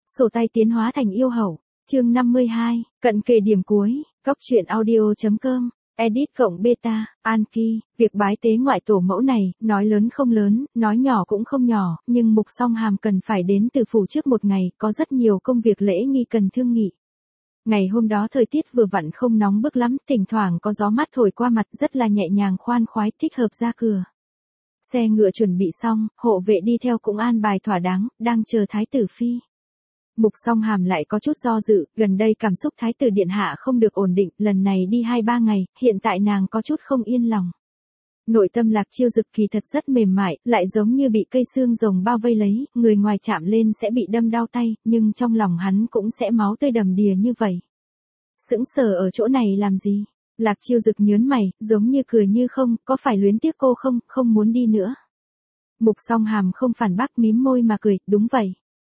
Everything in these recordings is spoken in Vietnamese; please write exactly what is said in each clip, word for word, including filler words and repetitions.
Sổ tay tiến hóa thành yêu hậu. Chương năm mươi hai, cận kề điểm cuối. Góc truyện audio chấm com. Edit cộng beta, Anki, việc bái tế ngoại tổ mẫu này, nói lớn không lớn, nói nhỏ cũng không nhỏ, nhưng Mục Song Hàm cần phải đến từ phủ trước một ngày, có rất nhiều công việc lễ nghi cần thương nghị. Ngày hôm đó thời tiết vừa vặn không nóng bức lắm, thỉnh thoảng có gió mát thổi qua mặt rất là nhẹ nhàng khoan khoái, thích hợp ra cửa. Xe ngựa chuẩn bị xong, hộ vệ đi theo cũng an bài thỏa đáng, đang chờ Thái tử Phi. Mục Song Hàm lại có chút do dự, gần đây cảm xúc Thái tử Điện Hạ không được ổn định, lần này đi hai ba ngày, hiện tại nàng có chút không yên lòng. Nội tâm Lạc Chiêu Dực kỳ thật rất mềm mại, lại giống như bị cây xương rồng bao vây lấy, người ngoài chạm lên sẽ bị đâm đau tay, nhưng trong lòng hắn cũng sẽ máu tươi đầm đìa như vậy. Sững sờ ở chỗ này làm gì? Lạc Chiêu Dực nhớn mày, giống như cười như không, có phải luyến tiếc cô không, không muốn đi nữa. Mục Song Hàm không phản bác, mím môi mà cười, đúng vậy.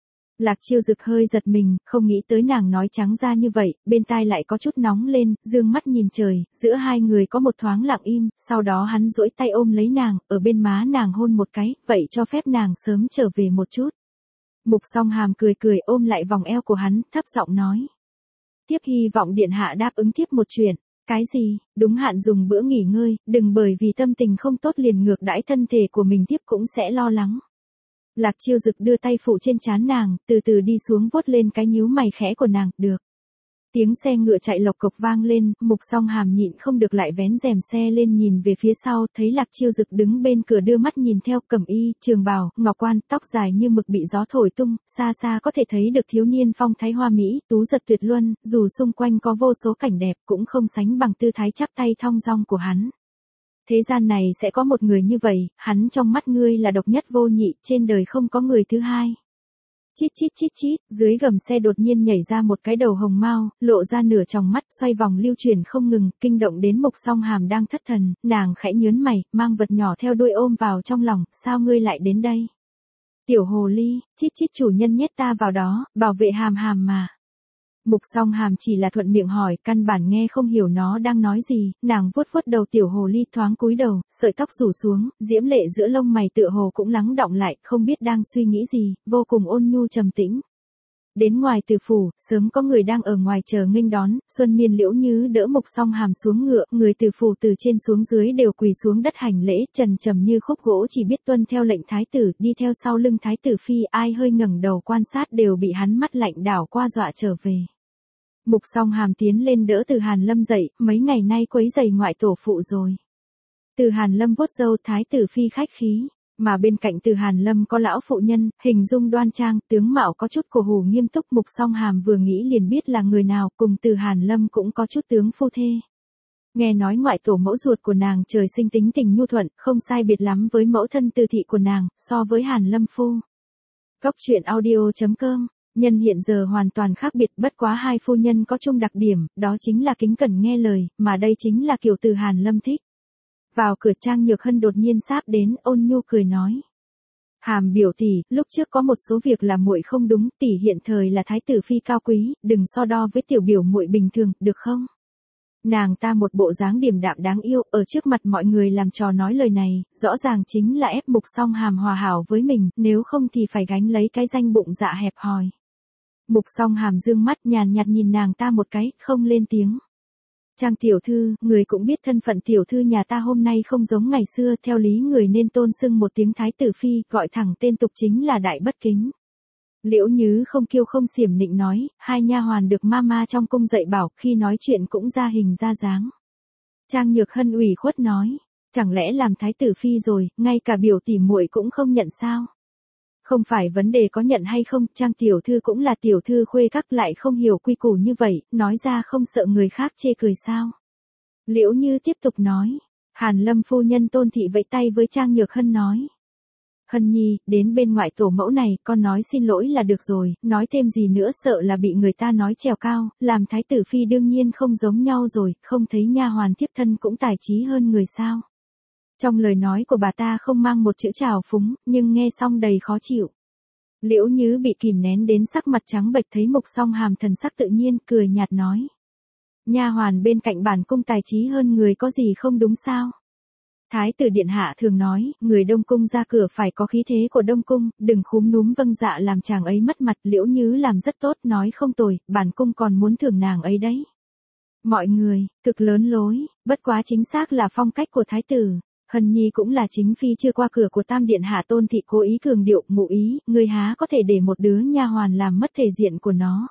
Lạc Chiêu Dực hơi giật mình, không nghĩ tới nàng nói trắng ra như vậy, bên tai lại có chút nóng lên, dương mắt nhìn trời, giữa hai người có một thoáng lặng im, sau đó hắn duỗi tay ôm lấy nàng, ở bên má nàng hôn một cái, vậy cho phép nàng sớm trở về một chút. Mục Song Hàm cười cười ôm lại vòng eo của hắn, thấp giọng nói. Tiếp hy vọng Điện Hạ đáp ứng tiếp một chuyện. Cái gì? Đúng hạn dùng bữa nghỉ ngơi, đừng bởi vì tâm tình không tốt liền ngược đãi thân thể của mình tiếp cũng sẽ lo lắng. Lạc Chiêu Dực đưa tay phụ trên trán nàng, từ từ đi xuống vuốt lên cái nhíu mày khẽ của nàng, được. Tiếng xe ngựa chạy lộc cộc vang lên, Mục Song Hàm nhịn không được lại vén rèm xe lên nhìn về phía sau, thấy Lạc Chiêu Dực đứng bên cửa đưa mắt nhìn theo, cẩm y, trường bào, ngọc quan, tóc dài như mực bị gió thổi tung, xa xa có thể thấy được thiếu niên phong thái hoa mỹ, tú giật tuyệt luân, dù xung quanh có vô số cảnh đẹp cũng không sánh bằng tư thái chắp tay thong dong của hắn. Thế gian này sẽ có một người như vậy, hắn trong mắt ngươi là độc nhất vô nhị, trên đời không có người thứ hai. Chít chít chít chít, dưới gầm xe đột nhiên nhảy ra một cái đầu hồng mao, lộ ra nửa tròng mắt, xoay vòng lưu chuyển không ngừng, kinh động đến Mục Song Hàm đang thất thần, nàng khẽ nhớn mày, mang vật nhỏ theo đuôi ôm vào trong lòng, sao ngươi lại đến đây? Tiểu hồ ly, chít chít chủ nhân nhét ta vào đó, bảo vệ Hàm Hàm mà. Mục Song Hàm chỉ là thuận miệng hỏi, căn bản nghe không hiểu nó đang nói gì, nàng vuốt vuốt đầu tiểu hồ ly thoáng cúi đầu, sợi tóc rủ xuống, diễm lệ giữa lông mày tựa hồ cũng lắng đọng lại, không biết đang suy nghĩ gì, vô cùng ôn nhu trầm tĩnh. Đến ngoài Từ phủ, sớm có người đang ở ngoài chờ nghênh đón, Xuân Miên Liễu Như đỡ Mục Song Hàm xuống ngựa, người Từ phủ từ trên xuống dưới đều quỳ xuống đất hành lễ, trần trầm như khúc gỗ chỉ biết tuân theo lệnh thái tử, đi theo sau lưng thái tử phi, ai hơi ngẩng đầu quan sát đều bị hắn mắt lạnh đảo qua dọa trở về. Mục Song Hàm tiến lên đỡ Từ Hàn Lâm dậy, mấy ngày nay quấy rầy ngoại tổ phụ rồi. Từ Hàn Lâm vuốt râu, thái tử phi khách khí, mà bên cạnh Từ Hàn Lâm có lão phụ nhân, hình dung đoan trang, tướng mạo có chút cổ hủ nghiêm túc. Mục Song Hàm vừa nghĩ liền biết là người nào, cùng Từ Hàn Lâm cũng có chút tướng phu thê. Nghe nói ngoại tổ mẫu ruột của nàng trời sinh tính tình nhu thuận, không sai biệt lắm với mẫu thân Từ thị của nàng, so với Hàn Lâm phu. Góc truyện audio chấm com. Nhân hiện giờ hoàn toàn khác biệt, bất quá hai phu nhân có chung đặc điểm, đó chính là kính cẩn nghe lời, mà đây chính là kiểu Từ Hàn Lâm thích. Vào cửa Trang Nhược Hân đột nhiên sáp đến, ôn nhu cười nói. Hàm biểu tỷ, lúc trước có một số việc là muội không đúng, tỷ hiện thời là thái tử phi cao quý, đừng so đo với tiểu biểu muội bình thường, được không? Nàng ta một bộ dáng điềm đạm đáng yêu, ở trước mặt mọi người làm trò nói lời này, rõ ràng chính là ép Mục Song Hàm hòa hảo với mình, nếu không thì phải gánh lấy cái danh bụng dạ hẹp hòi. Mục Song Hàm dương mắt nhàn nhạt nhìn nàng ta một cái, không lên tiếng. Trang tiểu thư, người cũng biết thân phận tiểu thư nhà ta hôm nay không giống ngày xưa, theo lý người nên tôn xưng một tiếng thái tử phi, gọi thẳng tên tục chính là đại bất kính. Liễu Như không kiêu không xiểm nịnh nói, hai nha hoàn được mama trong cung dạy bảo, khi nói chuyện cũng ra hình ra dáng. Trang Nhược Hân ủy khuất nói, chẳng lẽ làm thái tử phi rồi, ngay cả biểu tỷ muội cũng không nhận sao? Không phải vấn đề có nhận hay không, Trang tiểu thư cũng là tiểu thư khuê các, lại không hiểu quy củ như vậy, nói ra không sợ người khác chê cười sao? Liễu Như tiếp tục nói, Hàn Lâm phu nhân Tôn thị vẫy tay với Trang Nhược Hân nói. Hân nhi, đến bên ngoại tổ mẫu này, con nói xin lỗi là được rồi, nói thêm gì nữa sợ là bị người ta nói trèo cao, làm thái tử phi đương nhiên không giống nhau rồi, không thấy nha hoàn thiếp thân cũng tài trí hơn người sao? Trong lời nói của bà ta không mang một chữ trào phúng, nhưng nghe xong đầy khó chịu. Liễu Như bị kìm nén đến sắc mặt trắng bệch, thấy Mục Song Hàm thần sắc tự nhiên, cười nhạt nói. Nha hoàn bên cạnh bản cung tài trí hơn người có gì không đúng sao? Thái tử điện hạ thường nói, người Đông Cung ra cửa phải có khí thế của Đông Cung, đừng khúm núm vâng dạ làm chàng ấy mất mặt. Liễu Nhứ làm rất tốt, nói không tồi, bản cung còn muốn thưởng nàng ấy đấy. Mọi người, thực lớn lối, bất quá chính xác là phong cách của thái tử. Hân Nhi cũng là chính phi chưa qua cửa của Tam điện hạ. Tôn thị cố ý cường điệu, ngụ ý, ngươi há có thể để một đứa nha hoàn làm mất thể diện của nó.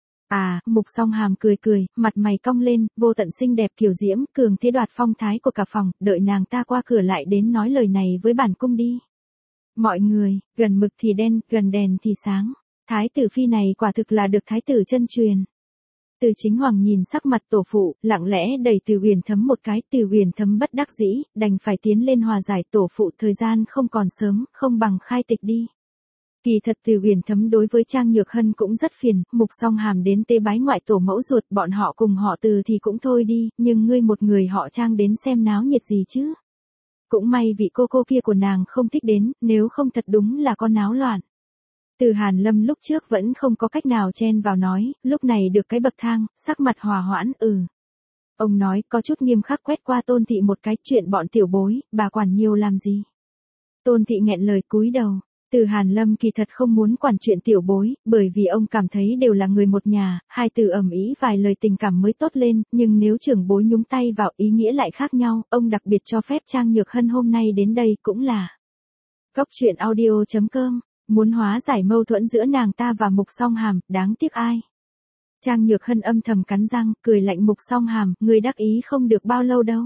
À, Mục Song Hàm cười cười, mặt mày cong lên, vô tận xinh đẹp kiều diễm, cường thế đoạt phong thái của cả phòng, đợi nàng ta qua cửa lại đến nói lời này với bản cung đi. Mọi người, gần mực thì đen, gần đèn thì sáng. Thái tử phi này quả thực là được thái tử chân truyền. Từ Chính Hoàng nhìn sắc mặt tổ phụ, lặng lẽ đẩy Từ Uyển Thấm một cái. Từ Uyển Thấm bất đắc dĩ, đành phải tiến lên hòa giải. Tổ phụ, thời gian không còn sớm, không bằng khai tịch đi. Kỳ thật Từ Uyển Thấm đối với Trang Nhược Hân cũng rất phiền. Mục Song Hàm đến tế bái ngoại tổ mẫu ruột, bọn họ cùng họ Từ thì cũng thôi đi, nhưng ngươi một người họ Trang đến xem náo nhiệt gì chứ? Cũng may vị cô cô kia của nàng không thích đến, nếu không thật đúng là con náo loạn. Từ Hàn Lâm lúc trước vẫn không có cách nào chen vào nói, lúc này được cái bậc thang, sắc mặt hòa hoãn, ừ. Ông nói có chút nghiêm khắc quét qua Tôn thị một cái, chuyện bọn tiểu bối, bà quản nhiều làm gì? Tôn thị nghẹn lời cúi đầu. Từ Hàn Lâm kỳ thật không muốn quản chuyện tiểu bối, bởi vì ông cảm thấy đều là người một nhà, hai từ ầm ĩ vài lời tình cảm mới tốt lên, nhưng nếu trưởng bối nhúng tay vào ý nghĩa lại khác nhau, ông đặc biệt cho phép Trang Nhược Hân hôm nay đến đây cũng là. Góc truyện audio chấm com, muốn hóa giải mâu thuẫn giữa nàng ta và Mục Song Hàm, đáng tiếc ai. Trang Nhược Hân âm thầm cắn răng, cười lạnh Mục Song Hàm, người đắc ý không được bao lâu đâu.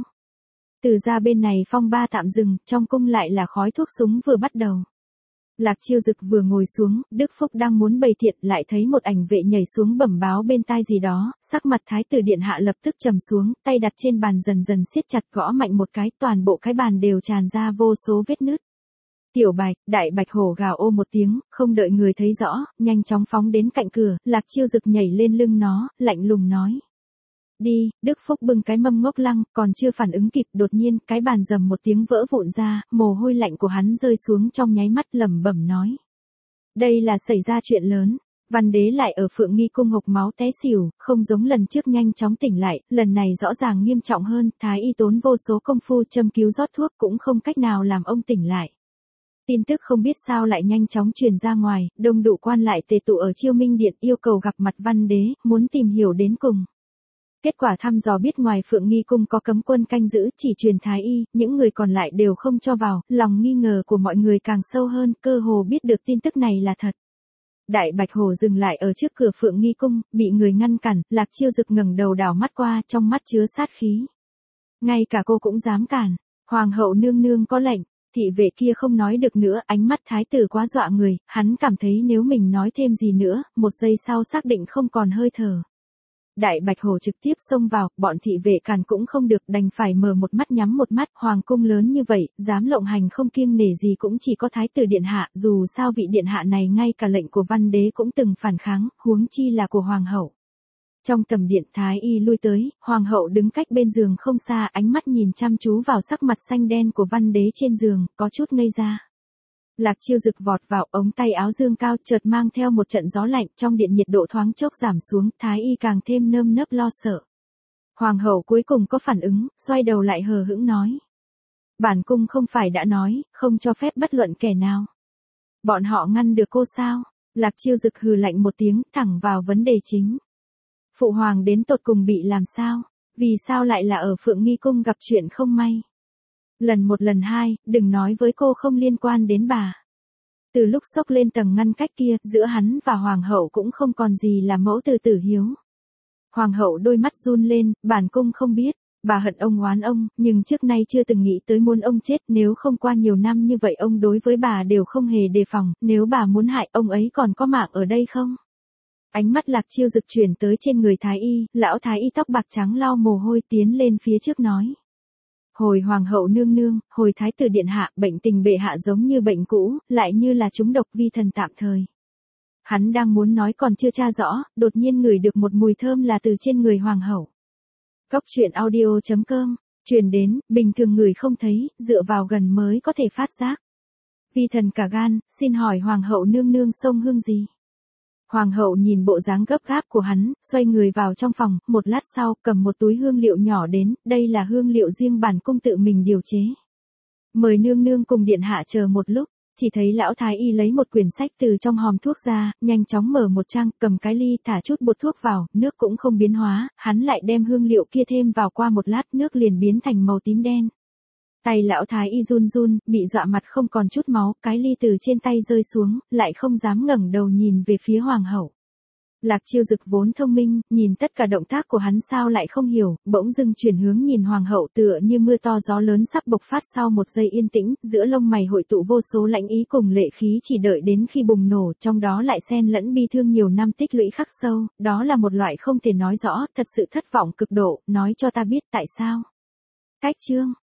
Từ ra bên này phong ba tạm dừng, trong cung lại là khói thuốc súng vừa bắt đầu. Lạc Chiêu Dực vừa ngồi xuống, Đức Phúc đang muốn bày thiện, lại thấy một ảnh vệ nhảy xuống bẩm báo bên tai gì đó, sắc mặt thái tử điện hạ lập tức trầm xuống, tay đặt trên bàn dần dần siết chặt, gõ mạnh một cái, toàn bộ cái bàn đều tràn ra vô số vết nứt. Tiểu Bạch, Đại Bạch Hổ gào ô một tiếng, không đợi người thấy rõ, nhanh chóng phóng đến cạnh cửa, Lạc Chiêu Dực nhảy lên lưng nó, lạnh lùng nói. Đi, Đức Phúc bưng cái mâm ngốc lăng, còn chưa phản ứng kịp, đột nhiên, cái bàn rầm một tiếng vỡ vụn ra, mồ hôi lạnh của hắn rơi xuống trong nháy mắt, lẩm bẩm nói. Đây là xảy ra chuyện lớn. Văn đế lại ở Phượng Nghi cung hộc máu té xỉu, không giống lần trước nhanh chóng tỉnh lại, lần này rõ ràng nghiêm trọng hơn, thái y tốn vô số công phu châm cứu rót thuốc cũng không cách nào làm ông tỉnh lại. Tin tức không biết sao lại nhanh chóng truyền ra ngoài, đông đủ quan lại tề tụ ở Chiêu Minh Điện yêu cầu gặp mặt Văn đế, muốn tìm hiểu đến cùng. Kết quả thăm dò biết ngoài Phượng Nghi cung có cấm quân canh giữ, chỉ truyền thái y, những người còn lại đều không cho vào, lòng nghi ngờ của mọi người càng sâu hơn, cơ hồ biết được tin tức này là thật. Đại Bạch Hổ dừng lại ở trước cửa Phượng Nghi cung, bị người ngăn cản, Lạc Chiêu Dực ngẩng đầu đảo mắt qua, trong mắt chứa sát khí. Ngay cả cô cũng dám cản, hoàng hậu nương nương có lệnh. Thị vệ kia không nói được nữa, ánh mắt thái tử quá dọa người, hắn cảm thấy nếu mình nói thêm gì nữa, một giây sau xác định không còn hơi thở. Đại Bạch Hổ trực tiếp xông vào, bọn thị vệ cản cũng không được, đành phải mở một mắt nhắm một mắt, hoàng cung lớn như vậy, dám lộng hành không kiêng nể gì cũng chỉ có thái tử điện hạ, dù sao vị điện hạ này ngay cả lệnh của văn đế cũng từng phản kháng, huống chi là của hoàng hậu. Trong tầm điện thái y lui tới, hoàng hậu đứng cách bên giường không xa, ánh mắt nhìn chăm chú vào sắc mặt xanh đen của văn đế trên giường, có chút ngây ra. Lạc Chiêu Dực vọt vào, ống tay áo dương cao, chợt mang theo một trận gió lạnh, trong điện nhiệt độ thoáng chốc giảm xuống, thái y càng thêm nơm nớp lo sợ. Hoàng hậu cuối cùng có phản ứng, xoay đầu lại hờ hững nói. Bản cung không phải đã nói, không cho phép bất luận kẻ nào. Bọn họ ngăn được cô sao? Lạc Chiêu Dực hừ lạnh một tiếng, thẳng vào vấn đề chính. Phụ hoàng đến tột cùng bị làm sao? Vì sao lại là ở Phượng Nghi cung gặp chuyện không may? Lần một lần hai, đừng nói với cô không liên quan đến bà. Từ lúc xốc lên tầng ngăn cách kia, giữa hắn và hoàng hậu cũng không còn gì là mẫu từ tử hiếu. Hoàng hậu đôi mắt run lên, bản cung không biết, bà hận ông oán ông, nhưng trước nay chưa từng nghĩ tới muốn ông chết, nếu không qua nhiều năm như vậy ông đối với bà đều không hề đề phòng, nếu bà muốn hại ông ấy còn có mạng ở đây không? Ánh mắt Lạc Chiêu Dực chuyển tới trên người thái y, lão thái y tóc bạc trắng lau mồ hôi tiến lên phía trước nói. Hồi hoàng hậu nương nương, hồi thái tử điện hạ, bệnh tình bệ hạ giống như bệnh cũ, lại như là trúng độc vi thần tạm thời. Hắn đang muốn nói còn chưa tra rõ, đột nhiên ngửi được một mùi thơm là từ trên người hoàng hậu. Góc truyện audio chấm com, truyền đến, bình thường người không thấy, dựa vào gần mới có thể phát giác. Vi thần cả gan, xin hỏi hoàng hậu nương nương xông hương gì? Hoàng hậu nhìn bộ dáng gấp gáp của hắn, xoay người vào trong phòng, một lát sau, cầm một túi hương liệu nhỏ đến, đây là hương liệu riêng bản cung tự mình điều chế. Mời nương nương cùng điện hạ chờ một lúc. Chỉ thấy lão thái y lấy một quyển sách từ trong hòm thuốc ra, nhanh chóng mở một trang, cầm cái ly thả chút bột thuốc vào, nước cũng không biến hóa, hắn lại đem hương liệu kia thêm vào, qua một lát nước liền biến thành màu tím đen. Tay lão thái y run run, bị dọa mặt không còn chút máu, cái ly từ trên tay rơi xuống, lại không dám ngẩng đầu nhìn về phía hoàng hậu. Lạc Chiêu Dực vốn thông minh, nhìn tất cả động tác của hắn sao lại không hiểu, bỗng dưng chuyển hướng nhìn hoàng hậu tựa như mưa to gió lớn sắp bộc phát. Sau một giây yên tĩnh, giữa lông mày hội tụ vô số lãnh ý cùng lệ khí, chỉ đợi đến khi bùng nổ, trong đó lại xen lẫn bi thương nhiều năm tích lũy khắc sâu, đó là một loại không thể nói rõ, thật sự thất vọng cực độ, nói cho ta biết tại sao. Cách chương